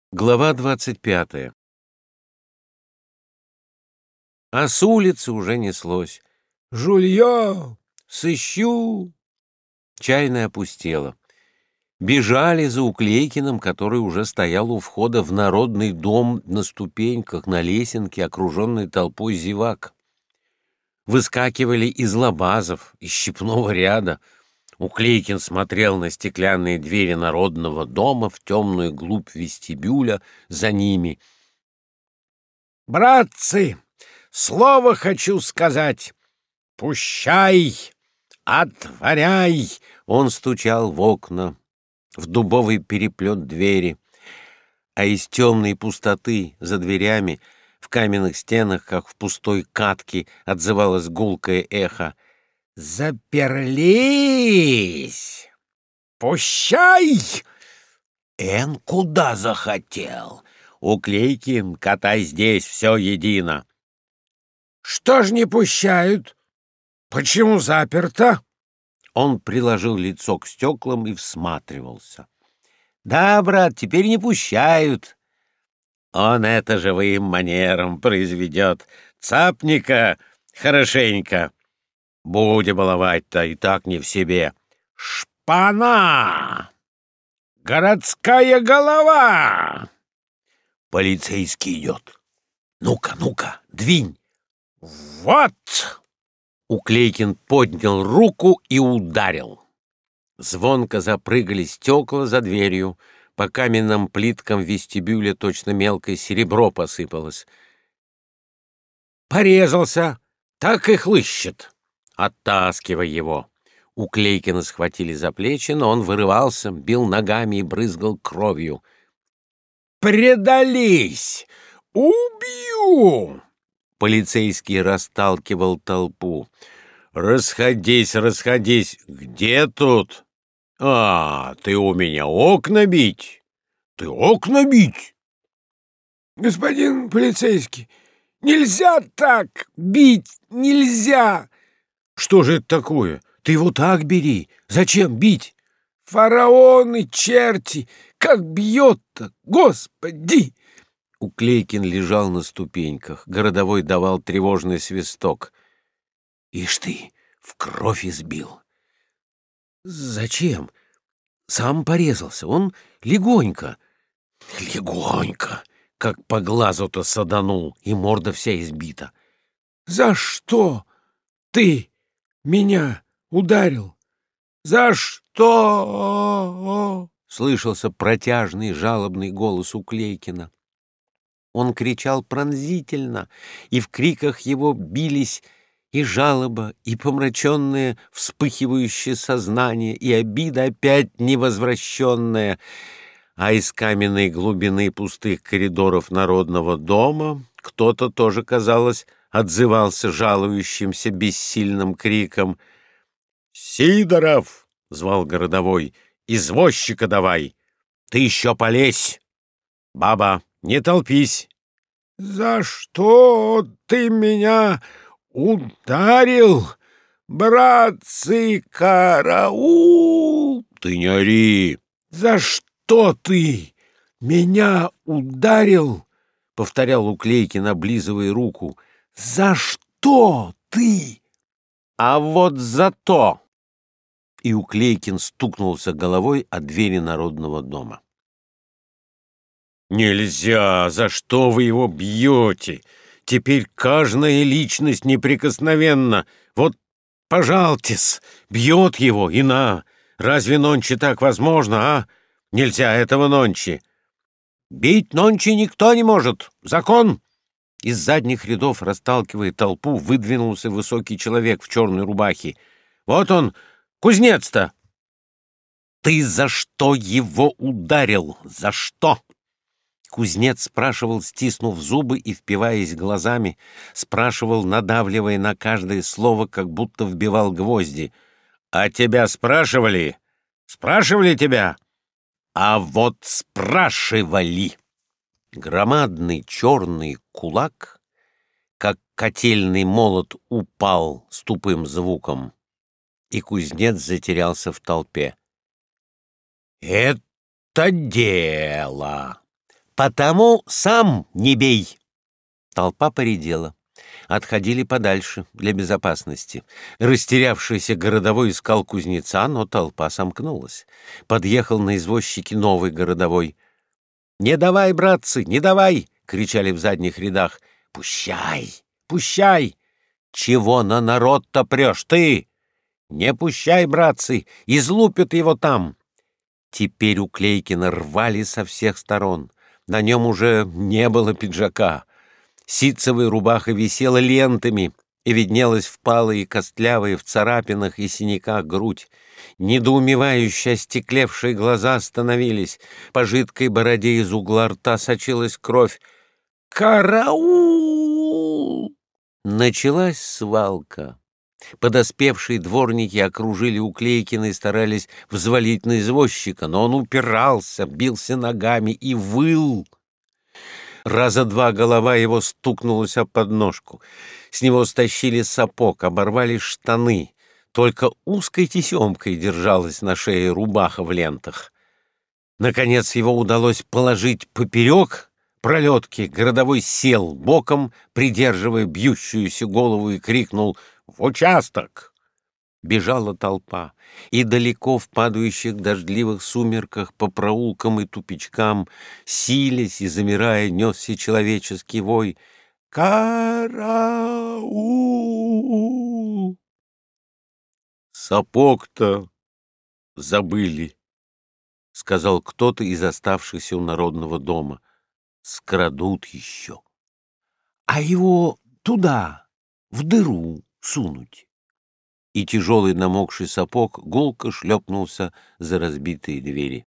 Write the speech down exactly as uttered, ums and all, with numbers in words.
Глава двадцать пятая. А с улицы уже неслось: «Жулье! Сыщу!» Чайная опустела. Бежали за Уклейкиным, который уже стоял у входа в Народный дом на ступеньках, на лесенке, окруженной толпой зевак. Выскакивали из лабазов, из щепного ряда. Уклейкин смотрел на стеклянные двери Народного дома, в темную глубь вестибюля за ними. «Братцы, слово хочу сказать! Пущай! Отворяй!» Он стучал в окна, в дубовый переплет двери, а из темной пустоты за дверями, в каменных стенах, как в пустой катке, отзывалось гулкое эхо: «Заперлись! Пущай!» «Эн куда захотел? Уклейкин, катай здесь, все едино!» «Что ж не пущают? Почему заперто?» Он приложил лицо к стеклам и всматривался. «Да, брат, теперь не пущают. Он это живым манером произведет. Цапника хорошенько. Будем баловать-то, и так не в себе. Шпана! Городская голова!» «Полицейский идет. Ну-ка, ну-ка, двинь!» «Вот!» Уклейкин поднял руку и ударил. Звонко запрыгали стекла за дверью. По каменным плиткам вестибюля точно мелкое серебро посыпалось. «Порезался! Так и хлыщет! Оттаскивай его!» Уклейкина схватили за плечи, но он вырывался, бил ногами и брызгал кровью. «Предались! Убью!» Полицейский расталкивал толпу. «Расходись, расходись! Где тут? А, ты у меня окна бить? Ты окна бить?» «Господин полицейский, нельзя так бить, нельзя!» «Что же это такое? Ты его так бери! Зачем бить?» «Фараоны, черти! Как бьет-то, Господи!» Уклейкин лежал на ступеньках. Городовой давал тревожный свисток. «Ишь ты, в кровь избил!» «Зачем? Сам порезался. Он легонько». «Легонько! Как по глазу-то саданул, и морда вся избита». «За что ты меня ударил? За что?» Слышался протяжный жалобный голос Уклейкина. Он кричал пронзительно, и в криках его бились и жалоба, и помраченное вспыхивающее сознание, и обида опять невозвращенная. А из каменной глубины пустых коридоров Народного дома кто-то тоже, казалось, отзывался жалующимся бессильным криком. «Сидоров!» — звал городовой. «Извозчика давай! Ты еще полезь! Баба, не толпись!» «За что ты меня ударил, братцы, караул?» «Ты не ори!» «За что ты меня ударил?» — повторял Уклейкин, облизывая руку. «За что ты?» «А вот за то!» И Уклейкин стукнулся головой о двери Народного дома. «Нельзя! За что вы его бьете? Теперь каждая личность неприкосновенна. Вот, пожалтесь, бьет его, и на! Разве нонче так возможно, а? Нельзя этого нонче!» «Бить нонче никто не может! Закон!» Из задних рядов, расталкивая толпу, выдвинулся высокий человек в черной рубахе. «Вот он, кузнец-то!» «Ты за что его ударил? За что?» Кузнец спрашивал, стиснув зубы и впиваясь глазами, спрашивал, надавливая на каждое слово, как будто вбивал гвозди. «А тебя спрашивали? Спрашивали тебя?» «А вот спрашивали!» Громадный черный кулак, как котельный молот, упал с тупым звуком, и кузнец затерялся в толпе. «Это дело! потому сам не бей. Толпа поредела. Отходили подальше для безопасности. Растерявшийся городовой искал кузнеца, но толпа сомкнулась. Подъехал на извозчике новый городовой. «Не давай, братцы, не давай!» — кричали в задних рядах. «Пущай, пущай! Чего на народ-то прешь ты? Не пущай, братцы, излупят его там!» Теперь у Клейкина рвали со всех сторон. На нем уже не было пиджака. Ситцевая рубаха висела лентами, и виднелась впалая и костлявая в царапинах и синяках грудь. Недоумевающие остеклевшие глаза остановились. По жидкой бороде из угла рта сочилась кровь. «Караул!» Началась свалка. Подоспевшие дворники окружили Уклейкина и старались взвалить на извозчика, но он упирался, бился ногами и выл. Раза два голова его стукнулась об подножку. С него стащили сапог, оборвали штаны. Только узкой тесемкой держалась на шее рубаха в лентах. Наконец его удалось положить поперек пролетки. Городовой сел боком, придерживая бьющуюся голову, и крикнул: «В участок!» Бежала толпа, и далеко в падающих дождливых сумерках по проулкам и тупичкам, силясь и замирая, несся человеческий вой: «Караул!» «Сапог-то забыли», — сказал кто-то из оставшихся у Народного дома. «Скрадут еще». «А его туда, в дыру, сунуть». И тяжелый намокший сапог гулко шлепнулся за разбитые двери.